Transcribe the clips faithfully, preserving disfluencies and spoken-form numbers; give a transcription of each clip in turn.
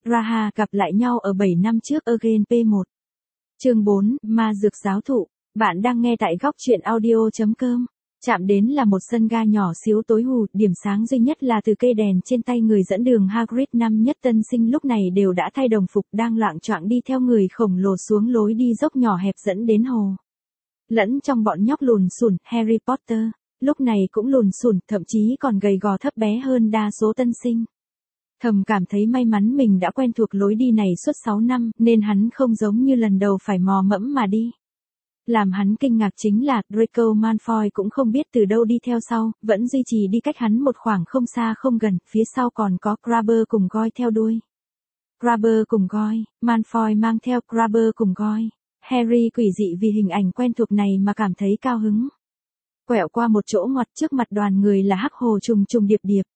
Raha gặp lại nhau ở bảy năm trước Again P một. Chương bốn, Ma Dược Giáo Thụ. Bạn đang nghe tại góc truyện audio chấm com. Chạm đến là một sân ga nhỏ xíu tối hù, điểm sáng duy nhất là từ cây đèn trên tay người dẫn đường Hagrid. Năm nhất tân sinh lúc này đều đã thay đồng phục, đang loạng choạng đi theo người khổng lồ xuống lối đi dốc nhỏ hẹp dẫn đến hồ. Lẫn trong bọn nhóc lùn xùn, Harry Potter, lúc này cũng lùn xùn, thậm chí còn gầy gò thấp bé hơn đa số tân sinh. Thầm cảm thấy may mắn mình đã quen thuộc lối đi này suốt sáu năm, nên hắn không giống như lần đầu phải mò mẫm mà đi. Làm hắn kinh ngạc chính là, Draco Malfoy cũng không biết từ đâu đi theo sau, vẫn duy trì đi cách hắn một khoảng không xa không gần, phía sau còn có Crabber cùng Goyle theo đuôi. Crabber cùng Goyle, Malfoy mang theo Crabber cùng Goyle. Harry quỷ dị vì hình ảnh quen thuộc này mà cảm thấy cao hứng. Quẹo qua một chỗ ngoặt, trước mặt đoàn người là hắc hồ trùng trùng điệp điệp.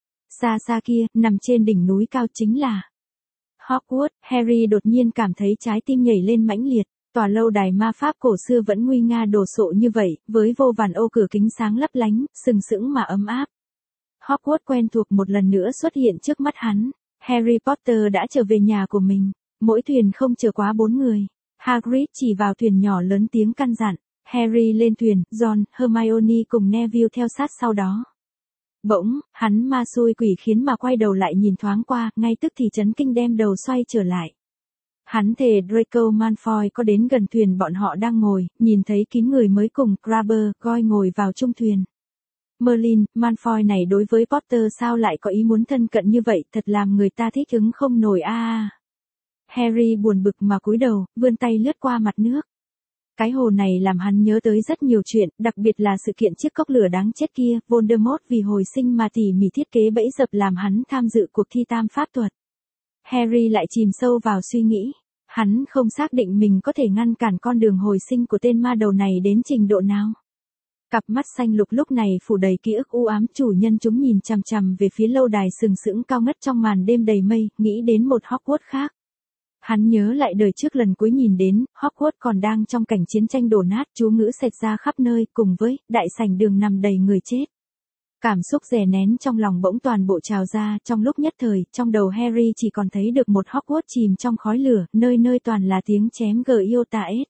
Xa xa kia, nằm trên đỉnh núi cao chính là Hogwarts. Harry đột nhiên cảm thấy trái tim nhảy lên mãnh liệt. Tòa lâu đài ma pháp cổ xưa vẫn nguy nga đồ sộ như vậy, với vô vàn ô cửa kính sáng lấp lánh, sừng sững mà ấm áp. Hogwarts quen thuộc một lần nữa xuất hiện trước mắt hắn. Harry Potter đã trở về nhà của mình. Mỗi thuyền không chở quá bốn người. Hagrid chỉ vào thuyền nhỏ lớn tiếng căn dặn. Harry lên thuyền, Ron, Hermione cùng Neville theo sát sau đó. Bỗng, hắn ma xui quỷ khiến mà quay đầu lại nhìn thoáng qua, ngay tức thì chấn kinh đem đầu xoay trở lại. Hắn thề Draco Malfoy có đến gần thuyền bọn họ đang ngồi, nhìn thấy kín người mới cùng Crabber, Goyle ngồi vào chung thuyền. Merlin, Malfoy này đối với Potter sao lại có ý muốn thân cận như vậy, thật làm người ta thích ứng không nổi a. À. Harry buồn bực mà cúi đầu, vươn tay lướt qua mặt nước. Cái hồ này làm hắn nhớ tới rất nhiều chuyện, đặc biệt là sự kiện chiếc cốc lửa đáng chết kia, Voldemort vì hồi sinh mà tỉ mỉ thiết kế bẫy dập làm hắn tham dự cuộc thi tam pháp thuật. Harry lại chìm sâu vào suy nghĩ. Hắn không xác định mình có thể ngăn cản con đường hồi sinh của tên ma đầu này đến trình độ nào. Cặp mắt xanh lục lúc này phủ đầy ký ức u ám, chủ nhân chúng nhìn chằm chằm về phía lâu đài sừng sững cao ngất trong màn đêm đầy mây, nghĩ đến một Hogwarts khác. Hắn nhớ lại đời trước lần cuối nhìn đến, Hogwarts còn đang trong cảnh chiến tranh đổ nát, chú ngữ xẹt ra khắp nơi, cùng với đại sảnh đường nằm đầy người chết. Cảm xúc đè nén trong lòng bỗng toàn bộ trào ra, trong lúc nhất thời, trong đầu Harry chỉ còn thấy được một Hogwarts chìm trong khói lửa, nơi nơi toàn là tiếng chém gờ yêu tà ết.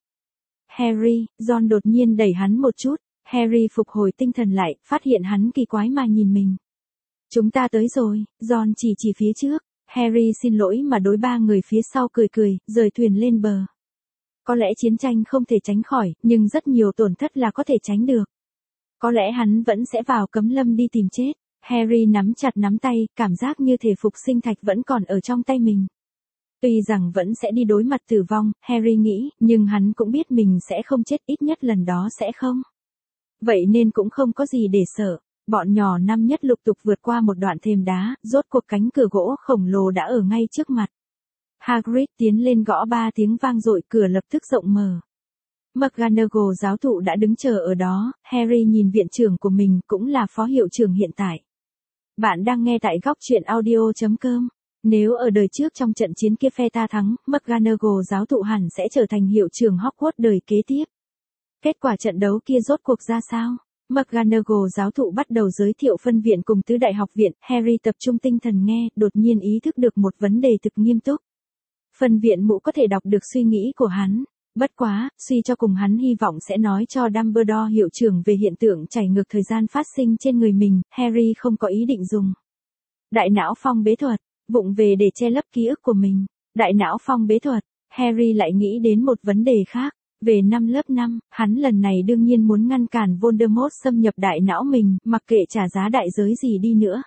Harry, Ron đột nhiên đẩy hắn một chút, Harry phục hồi tinh thần lại, phát hiện hắn kỳ quái mà nhìn mình. Chúng ta tới rồi, Ron chỉ chỉ phía trước, Harry xin lỗi mà đối ba người phía sau cười cười, rời thuyền lên bờ. Có lẽ chiến tranh không thể tránh khỏi, nhưng rất nhiều tổn thất là có thể tránh được. Có lẽ hắn vẫn sẽ vào cấm lâm đi tìm chết. Harry nắm chặt nắm tay, cảm giác như thể phục sinh thạch vẫn còn ở trong tay mình. Tuy rằng vẫn sẽ đi đối mặt tử vong, Harry nghĩ, nhưng hắn cũng biết mình sẽ không chết, ít nhất lần đó sẽ không. Vậy nên cũng không có gì để sợ. Bọn nhỏ năm nhất lục tục vượt qua một đoạn thềm đá, rốt cuộc cánh cửa gỗ khổng lồ đã ở ngay trước mặt. Hagrid tiến lên gõ ba tiếng vang dội, cửa lập tức rộng mở. McGonagall giáo thụ đã đứng chờ ở đó, Harry nhìn viện trưởng của mình, cũng là phó hiệu trưởng hiện tại. Bạn đang nghe tại góc truyện audio chấm com. Nếu ở đời trước trong trận chiến kia phe ta thắng, McGonagall giáo thụ hẳn sẽ trở thành hiệu trưởng Hogwarts đời kế tiếp. Kết quả trận đấu kia rốt cuộc ra sao? McGonagall giáo thụ bắt đầu giới thiệu phân viện cùng tứ đại học viện, Harry tập trung tinh thần nghe, đột nhiên ý thức được một vấn đề thực nghiêm túc. Phân viện mụ có thể đọc được suy nghĩ của hắn. Bất quá, suy cho cùng hắn hy vọng sẽ nói cho Dumbledore hiệu trưởng về hiện tượng chảy ngược thời gian phát sinh trên người mình, Harry không có ý định dùng. Đại não phong bế thuật, vụng về để che lấp ký ức của mình. Đại não phong bế thuật, Harry lại nghĩ đến một vấn đề khác. Về năm lớp năm, hắn lần này đương nhiên muốn ngăn cản Voldemort xâm nhập đại não mình, mặc kệ trả giá đại giới gì đi nữa.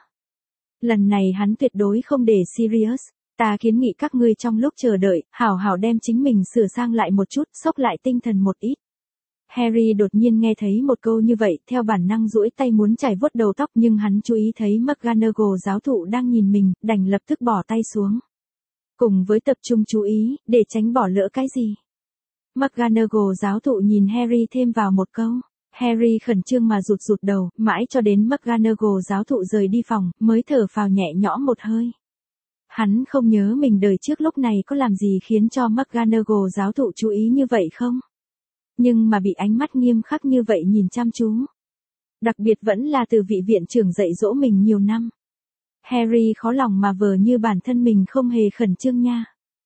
Lần này hắn tuyệt đối không để Sirius. Ta kiến nghị các ngươi trong lúc chờ đợi, hảo hảo đem chính mình sửa sang lại một chút, xốc lại tinh thần một ít. Harry đột nhiên nghe thấy một câu như vậy, theo bản năng duỗi tay muốn chải vuốt đầu tóc, nhưng hắn chú ý thấy McGonagall giáo thụ đang nhìn mình, đành lập tức bỏ tay xuống. Cùng với tập trung chú ý, để tránh bỏ lỡ cái gì. McGonagall giáo thụ nhìn Harry thêm vào một câu. Harry khẩn trương mà rụt rụt đầu, mãi cho đến McGonagall giáo thụ rời đi phòng, mới thở phào nhẹ nhõm một hơi. Hắn không nhớ mình đời trước lúc này có làm gì khiến cho McGonagall giáo thụ chú ý như vậy không? Nhưng mà bị ánh mắt nghiêm khắc như vậy nhìn chăm chú. Đặc biệt vẫn là từ vị viện trưởng dạy dỗ mình nhiều năm. Harry khó lòng mà vờ như bản thân mình không hề khẩn trương nha.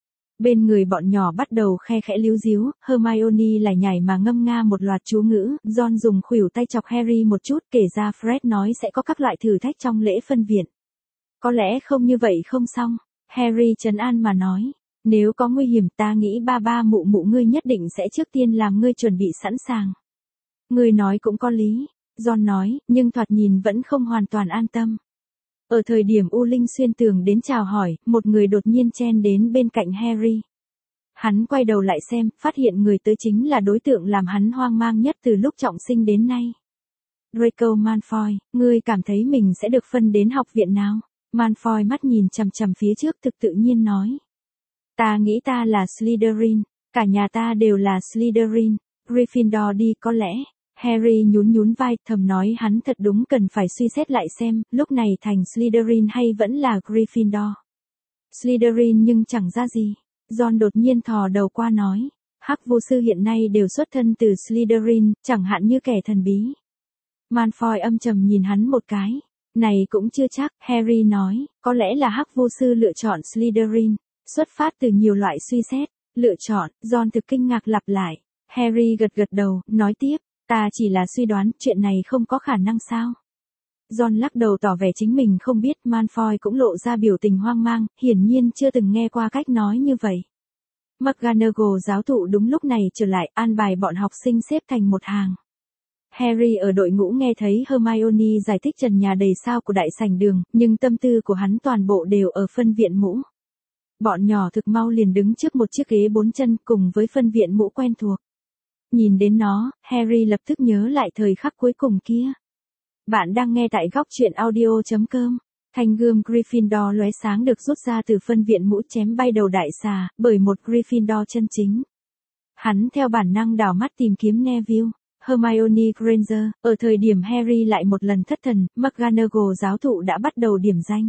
Bên người bọn nhỏ bắt đầu khe khẽ líu díu, Hermione lại nhảy mà ngâm nga một loạt chú ngữ, Ron dùng khuỷu tay chọc Harry một chút, kể ra Fred nói sẽ có các loại thử thách trong lễ phân viện. Có lẽ không như vậy không xong, Harry trấn an mà nói, nếu có nguy hiểm ta nghĩ ba ba mụ mụ ngươi nhất định sẽ trước tiên làm ngươi chuẩn bị sẵn sàng. Ngươi nói cũng có lý, Ron nói, nhưng thoạt nhìn vẫn không hoàn toàn an tâm. Ở thời điểm U Linh xuyên tường đến chào hỏi, một người đột nhiên chen đến bên cạnh Harry. Hắn quay đầu lại xem, phát hiện người tới chính là đối tượng làm hắn hoang mang nhất từ lúc trọng sinh đến nay. Draco Malfoy, ngươi cảm thấy mình sẽ được phân đến học viện nào? Malfoy mắt nhìn chằm chằm phía trước thực tự nhiên nói. Ta nghĩ ta là Slytherin, cả nhà ta đều là Slytherin, Gryffindor đi có lẽ. Harry nhún nhún vai, thầm nói hắn thật đúng cần phải suy xét lại xem, lúc này thành Slytherin hay vẫn là Gryffindor. Slytherin nhưng chẳng ra gì. Ron đột nhiên thò đầu qua nói, Hắc vô sư hiện nay đều xuất thân từ Slytherin, chẳng hạn như kẻ thần bí. Malfoy âm trầm nhìn hắn một cái. Này cũng chưa chắc, Harry nói, có lẽ là Hắc vô sư lựa chọn Slytherin, xuất phát từ nhiều loại suy xét, lựa chọn, Ron thực kinh ngạc lặp lại. Harry gật gật đầu, nói tiếp. Ta chỉ là suy đoán, chuyện này không có khả năng sao? Ron lắc đầu tỏ vẻ chính mình không biết, Malfoy cũng lộ ra biểu tình hoang mang, hiển nhiên chưa từng nghe qua cách nói như vậy. McGonagall giáo thụ đúng lúc này trở lại, an bài bọn học sinh xếp thành một hàng. Harry ở đội ngũ nghe thấy Hermione giải thích trần nhà đầy sao của đại sảnh đường, nhưng tâm tư của hắn toàn bộ đều ở phân viện mũ. Bọn nhỏ thực mau liền đứng trước một chiếc ghế bốn chân cùng với phân viện mũ quen thuộc. Nhìn đến nó, Harry lập tức nhớ lại thời khắc cuối cùng kia. Bạn đang nghe tại góc truyện audio chấm com. Thanh gươm Gryffindor lóe sáng được rút ra từ phân viện mũ chém bay đầu đại xà, bởi một Gryffindor chân chính. Hắn theo bản năng đảo mắt tìm kiếm Neville, Hermione Granger, ở thời điểm Harry lại một lần thất thần, McGonagall giáo thụ đã bắt đầu điểm danh.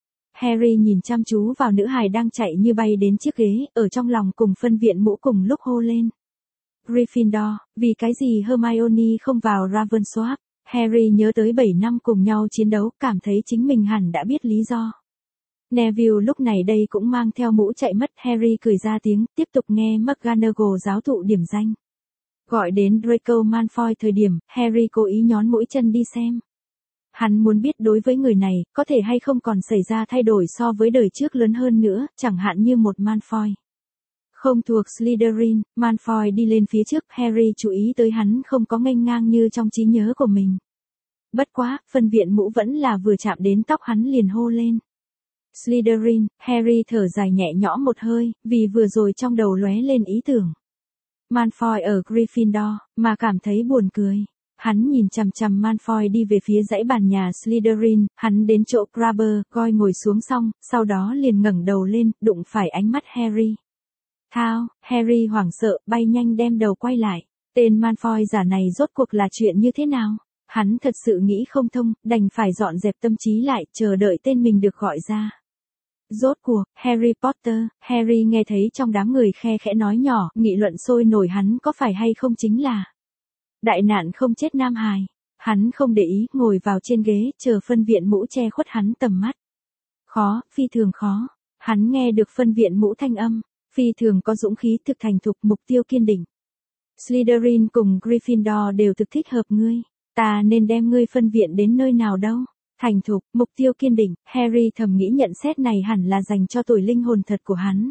Harry nhìn chăm chú vào nữ hài đang chạy như bay đến chiếc ghế, ở trong lòng cùng phân viện mũ cùng lúc hô lên. Gryffindor, vì cái gì Hermione không vào Ravensworth? Harry nhớ tới bảy năm cùng nhau chiến đấu, cảm thấy chính mình hẳn đã biết lý do. Neville lúc này đây cũng mang theo mũ chạy mất, Harry cười ra tiếng, tiếp tục nghe McGonagall giáo thụ điểm danh. Gọi đến Draco Malfoy thời điểm, Harry cố ý nhón mũi chân đi xem. Hắn muốn biết đối với người này, có thể hay không còn xảy ra thay đổi so với đời trước lớn hơn nữa, chẳng hạn như một Malfoy. Không thuộc Slytherin, Malfoy đi lên phía trước, Harry chú ý tới hắn không có nghênh ngang như trong trí nhớ của mình. Bất quá, phân viện mũ vẫn là vừa chạm đến tóc hắn liền hô lên. Slytherin, Harry thở dài nhẹ nhõm một hơi, vì vừa rồi trong đầu lóe lên ý tưởng. Malfoy ở Gryffindor, mà cảm thấy buồn cười. Hắn nhìn chằm chằm Malfoy đi về phía dãy bàn nhà Slytherin, hắn đến chỗ Crabber, Goyle ngồi xuống xong, sau đó liền ngẩng đầu lên, đụng phải ánh mắt Harry. Thao, Harry hoảng sợ, bay nhanh đem đầu quay lại. Tên Malfoy giả này rốt cuộc là chuyện như thế nào? Hắn thật sự nghĩ không thông, đành phải dọn dẹp tâm trí lại, chờ đợi tên mình được gọi ra. Rốt cuộc, Harry Potter, Harry nghe thấy trong đám người khe khẽ nói nhỏ, nghị luận sôi nổi hắn có phải hay không chính là đại nạn không chết nam hài. Hắn không để ý, ngồi vào trên ghế, chờ phân viện mũ che khuất hắn tầm mắt. Khó, phi thường khó. Hắn nghe được phân viện mũ thanh âm. Phi thường có dũng khí, thực thành thục, mục tiêu kiên định. Slytherin cùng Gryffindor đều thực thích hợp ngươi. Ta nên đem ngươi phân viện đến nơi nào đâu? Thành thục, mục tiêu kiên định, Harry thầm nghĩ nhận xét này hẳn là dành cho tuổi linh hồn thật của hắn.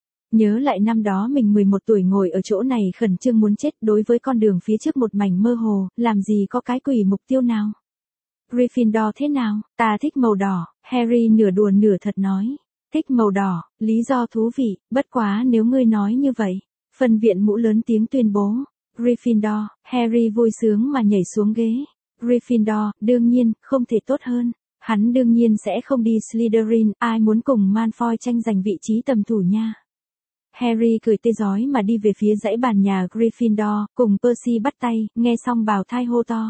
Nhớ lại năm đó mình mười một tuổi ngồi ở chỗ này khẩn trương muốn chết, đối với con đường phía trước một mảnh mơ hồ, làm gì có cái quỷ mục tiêu nào. Gryffindor thế nào? Ta thích màu đỏ, Harry nửa đùa nửa thật nói. Thích màu đỏ, lý do thú vị, bất quá nếu ngươi nói như vậy. Phân viện mũ lớn tiếng tuyên bố. Gryffindor, Harry vui sướng mà nhảy xuống ghế. Gryffindor, đương nhiên, không thể tốt hơn. Hắn đương nhiên sẽ không đi Slytherin, ai muốn cùng Malfoy tranh giành vị trí tầm thủ nha. Harry cười tê rói mà đi về phía dãy bàn nhà Gryffindor, cùng Percy bắt tay, nghe xong bào thai hô to.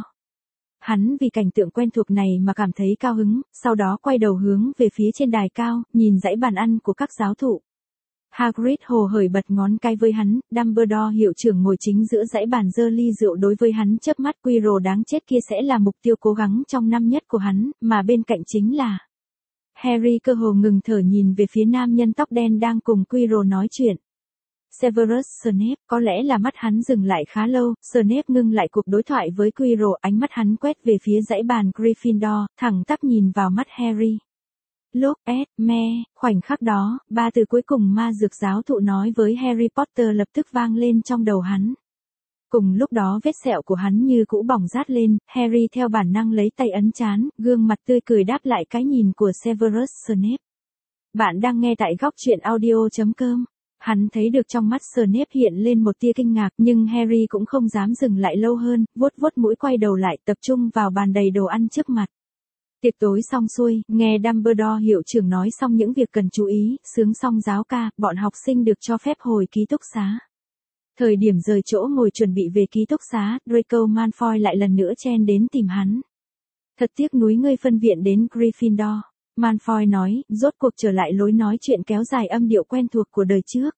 Hắn vì cảnh tượng quen thuộc này mà cảm thấy cao hứng, sau đó quay đầu hướng về phía trên đài cao, nhìn dãy bàn ăn của các giáo thụ. Hagrid hồ hởi bật ngón cái với hắn, Dumbledore hiệu trưởng ngồi chính giữa dãy bàn giơ ly rượu đối với hắn chớp mắt, Quirrell đáng chết kia sẽ là mục tiêu cố gắng trong năm nhất của hắn, mà bên cạnh chính là Harry cơ hồ ngừng thở nhìn về phía nam nhân tóc đen đang cùng Quirrell nói chuyện. Severus Snape, có lẽ là mắt hắn dừng lại khá lâu, Snape ngưng lại cuộc đối thoại với Quirrell, ánh mắt hắn quét về phía dãy bàn Gryffindor, thẳng tắp nhìn vào mắt Harry. Look at me, khoảnh khắc đó, ba từ cuối cùng ma dược giáo thụ nói với Harry Potter lập tức vang lên trong đầu hắn. Cùng lúc đó vết sẹo của hắn như cũ bỏng rát lên, Harry theo bản năng lấy tay ấn trán, gương mặt tươi cười đáp lại cái nhìn của Severus Snape. Bạn đang nghe tại góc truyện audio chấm com. Hắn thấy được trong mắt Snape hiện lên một tia kinh ngạc, nhưng Harry cũng không dám dừng lại lâu hơn, vuốt vuốt mũi quay đầu lại tập trung vào bàn đầy đồ ăn trước mặt. Tiệc tối xong xuôi, nghe Dumbledore hiệu trưởng nói xong những việc cần chú ý, sướng xong giáo ca, bọn học sinh được cho phép hồi ký túc xá. Thời điểm rời chỗ ngồi chuẩn bị về ký túc xá, Draco Malfoy lại lần nữa chen đến tìm hắn. Thật tiếc nuối ngươi phân viện đến Gryffindor. Malfoy nói, rốt cuộc trở lại lối nói chuyện kéo dài âm điệu quen thuộc của đời trước.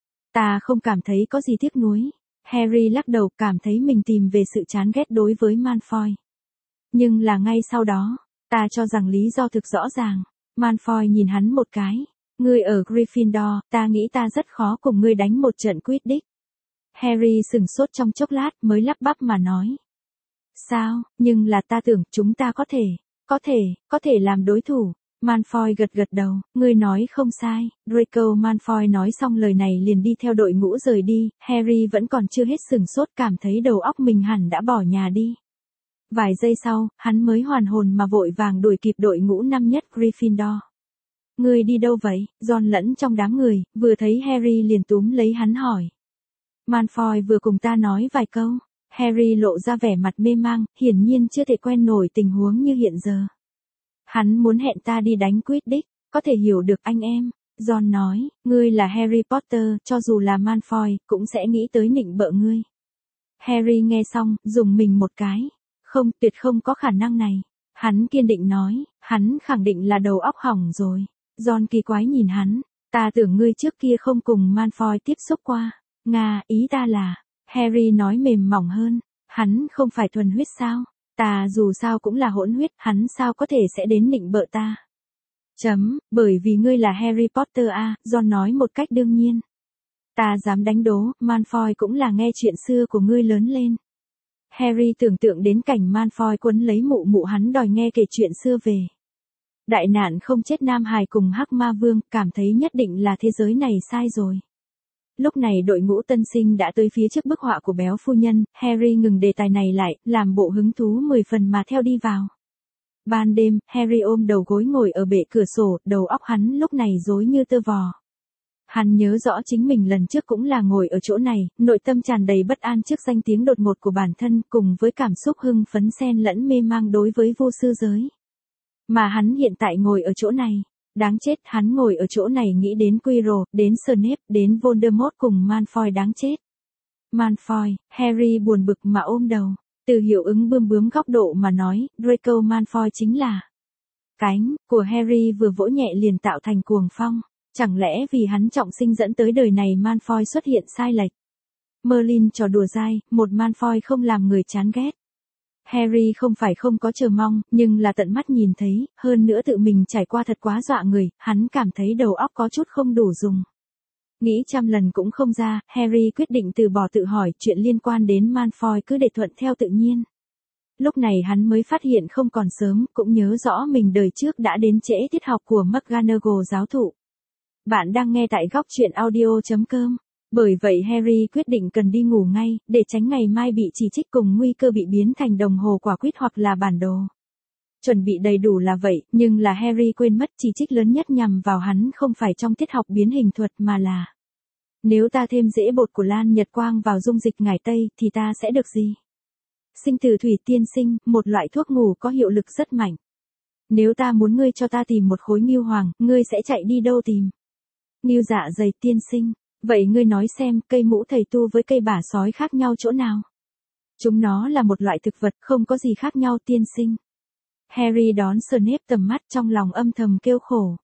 Ta không cảm thấy có gì tiếc nuối. Harry lắc đầu, cảm thấy mình tìm về sự chán ghét đối với Malfoy. Nhưng là ngay sau đó, ta cho rằng lý do thực rõ ràng. Malfoy nhìn hắn một cái. Ngươi ở Gryffindor, ta nghĩ ta rất khó cùng ngươi đánh một trận Quidditch. Harry sừng sốt trong chốc lát mới lắp bắp mà nói. Sao, nhưng là ta tưởng chúng ta có thể, có thể, có thể làm đối thủ. Malfoy gật gật đầu, ngươi nói không sai. Draco Malfoy nói xong lời này liền đi theo đội ngũ rời đi, Harry vẫn còn chưa hết sừng sốt, cảm thấy đầu óc mình hẳn đã bỏ nhà đi. Vài giây sau, hắn mới hoàn hồn mà vội vàng đuổi kịp đội ngũ năm nhất Gryffindor. Ngươi đi đâu vậy? Ron lẫn trong đám người, vừa thấy Harry liền túm lấy hắn hỏi. Malfoy vừa cùng ta nói vài câu. Harry lộ ra vẻ mặt mê mang, hiển nhiên chưa thể quen nổi tình huống như hiện giờ. Hắn muốn hẹn ta đi đánh Quidditch, có thể hiểu được anh em. Ron nói, ngươi là Harry Potter, cho dù là Malfoy, cũng sẽ nghĩ tới nịnh bợ ngươi. Harry nghe xong, dùng mình một cái. Không, tuyệt không có khả năng này. Hắn kiên định nói, hắn khẳng định là đầu óc hỏng rồi. Ron kỳ quái nhìn hắn, ta tưởng ngươi trước kia không cùng Malfoy tiếp xúc qua. Nga, ý ta là, Harry nói mềm mỏng hơn, hắn không phải thuần huyết sao? Ta dù sao cũng là hỗn huyết, hắn sao có thể sẽ đến nịnh bợ ta? Chấm, bởi vì ngươi là Harry Potter à, Ron nói một cách đương nhiên. Ta dám đánh đố, Malfoy cũng là nghe chuyện xưa của ngươi lớn lên. Harry tưởng tượng đến cảnh Malfoy quấn lấy mụ mụ hắn đòi nghe kể chuyện xưa về. Đại nạn không chết Nam Hải cùng Hắc Ma Vương, cảm thấy nhất định là thế giới này sai rồi. Lúc này đội ngũ tân sinh đã tới phía trước bức họa của béo phu nhân, Harry ngừng đề tài này lại, làm bộ hứng thú mười phần mà theo đi vào. Ban đêm, Harry ôm đầu gối ngồi ở bệ cửa sổ, đầu óc hắn lúc này rối như tơ vò. Hắn nhớ rõ chính mình lần trước cũng là ngồi ở chỗ này, nội tâm tràn đầy bất an trước danh tiếng đột ngột của bản thân, cùng với cảm xúc hưng phấn xen lẫn mê mang đối với vô sư giới. Mà hắn hiện tại ngồi ở chỗ này. Đáng chết, hắn ngồi ở chỗ này nghĩ đến Quirrell, đến Snape, đến Voldemort cùng Malfoy đáng chết. Malfoy, Harry buồn bực mà ôm đầu. Từ hiệu ứng bươm bướm góc độ mà nói, Draco Malfoy chính là cánh của Harry vừa vỗ nhẹ liền tạo thành cuồng phong. Chẳng lẽ vì hắn trọng sinh dẫn tới đời này Malfoy xuất hiện sai lệch? Merlin trò đùa dai, một Malfoy không làm người chán ghét. Harry không phải không có chờ mong, nhưng là tận mắt nhìn thấy, hơn nữa tự mình trải qua thật quá dọa người, hắn cảm thấy đầu óc có chút không đủ dùng. Nghĩ trăm lần cũng không ra, Harry quyết định từ bỏ tự hỏi, chuyện liên quan đến Malfoy cứ để thuận theo tự nhiên. Lúc này hắn mới phát hiện không còn sớm, cũng nhớ rõ mình đời trước đã đến trễ tiết học của McGonagall giáo thụ. Bạn đang nghe tại góc truyện audio chấm com. Bởi vậy Harry quyết định cần đi ngủ ngay, để tránh ngày mai bị chỉ trích cùng nguy cơ bị biến thành đồng hồ quả quýt hoặc là bản đồ. Chuẩn bị đầy đủ là vậy, nhưng là Harry quên mất chỉ trích lớn nhất nhằm vào hắn không phải trong tiết học biến hình thuật mà là nếu ta thêm rễ bột của Lan Nhật Quang vào dung dịch ngải tây thì ta sẽ được gì? Sinh tử thủy tiên sinh, một loại thuốc ngủ có hiệu lực rất mạnh. Nếu ta muốn ngươi cho ta tìm một khối ngưu hoàng, ngươi sẽ chạy đi đâu tìm? Ngưu dạ dày tiên sinh. Vậy ngươi nói xem, cây mũ thầy tu với cây bả sói khác nhau chỗ nào? Chúng nó là một loại thực vật, không có gì khác nhau tiên sinh. Harry đón Snape tầm mắt trong lòng âm thầm kêu khổ.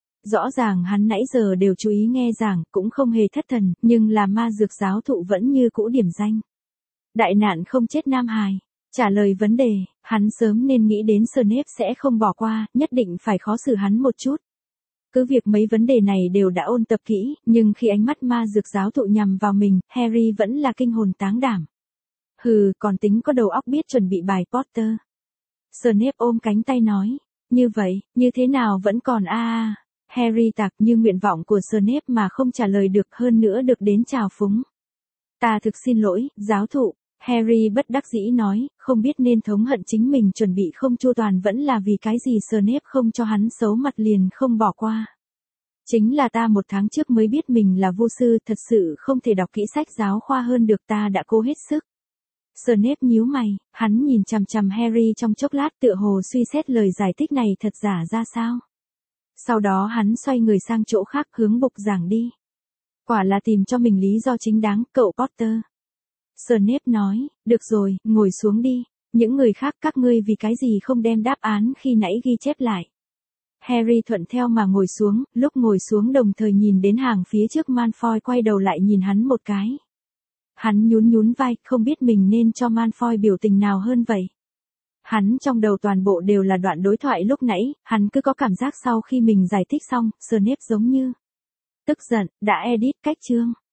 Rõ ràng hắn nãy giờ đều chú ý nghe giảng, cũng không hề thất thần, nhưng là ma dược giáo thụ vẫn như cũ điểm danh. Đại nạn không chết Nam Hải. Trả lời vấn đề, hắn sớm nên nghĩ đến Snape sẽ không bỏ qua, nhất định phải khó xử hắn một chút. Cứ việc mấy vấn đề này đều đã ôn tập kỹ, nhưng khi ánh mắt ma dược giáo thụ nhằm vào mình, Harry vẫn là kinh hồn táng đảm. Hừ, còn tính có đầu óc biết chuẩn bị bài Potter. Snape ôm cánh tay nói, như vậy, như thế nào vẫn còn a a. Harry tạc như nguyện vọng của Snape mà không trả lời được, hơn nữa được đến trào phúng. Ta thực xin lỗi, giáo thụ. Harry bất đắc dĩ nói, không biết nên thống hận chính mình chuẩn bị không chu toàn vẫn là vì cái gì Snape không cho hắn xấu mặt liền không bỏ qua. Chính là ta một tháng trước mới biết mình là vô sư, thật sự không thể đọc kỹ sách giáo khoa hơn được, ta đã cố hết sức. Snape nhíu mày, hắn nhìn chằm chằm Harry trong chốc lát tựa hồ suy xét lời giải thích này thật giả ra sao. Sau đó hắn xoay người sang chỗ khác hướng bục giảng đi. Quả là tìm cho mình lý do chính đáng, cậu Potter. Snape nói, được rồi, ngồi xuống đi. Những người khác các ngươi vì cái gì không đem đáp án khi nãy ghi chép lại. Harry thuận theo mà ngồi xuống, lúc ngồi xuống đồng thời nhìn đến hàng phía trước Malfoy quay đầu lại nhìn hắn một cái. Hắn nhún nhún vai, không biết mình nên cho Malfoy biểu tình nào hơn vậy. Hắn trong đầu toàn bộ đều là đoạn đối thoại lúc nãy, hắn cứ có cảm giác sau khi mình giải thích xong, Snape giống như tức giận, đã edit cách chương.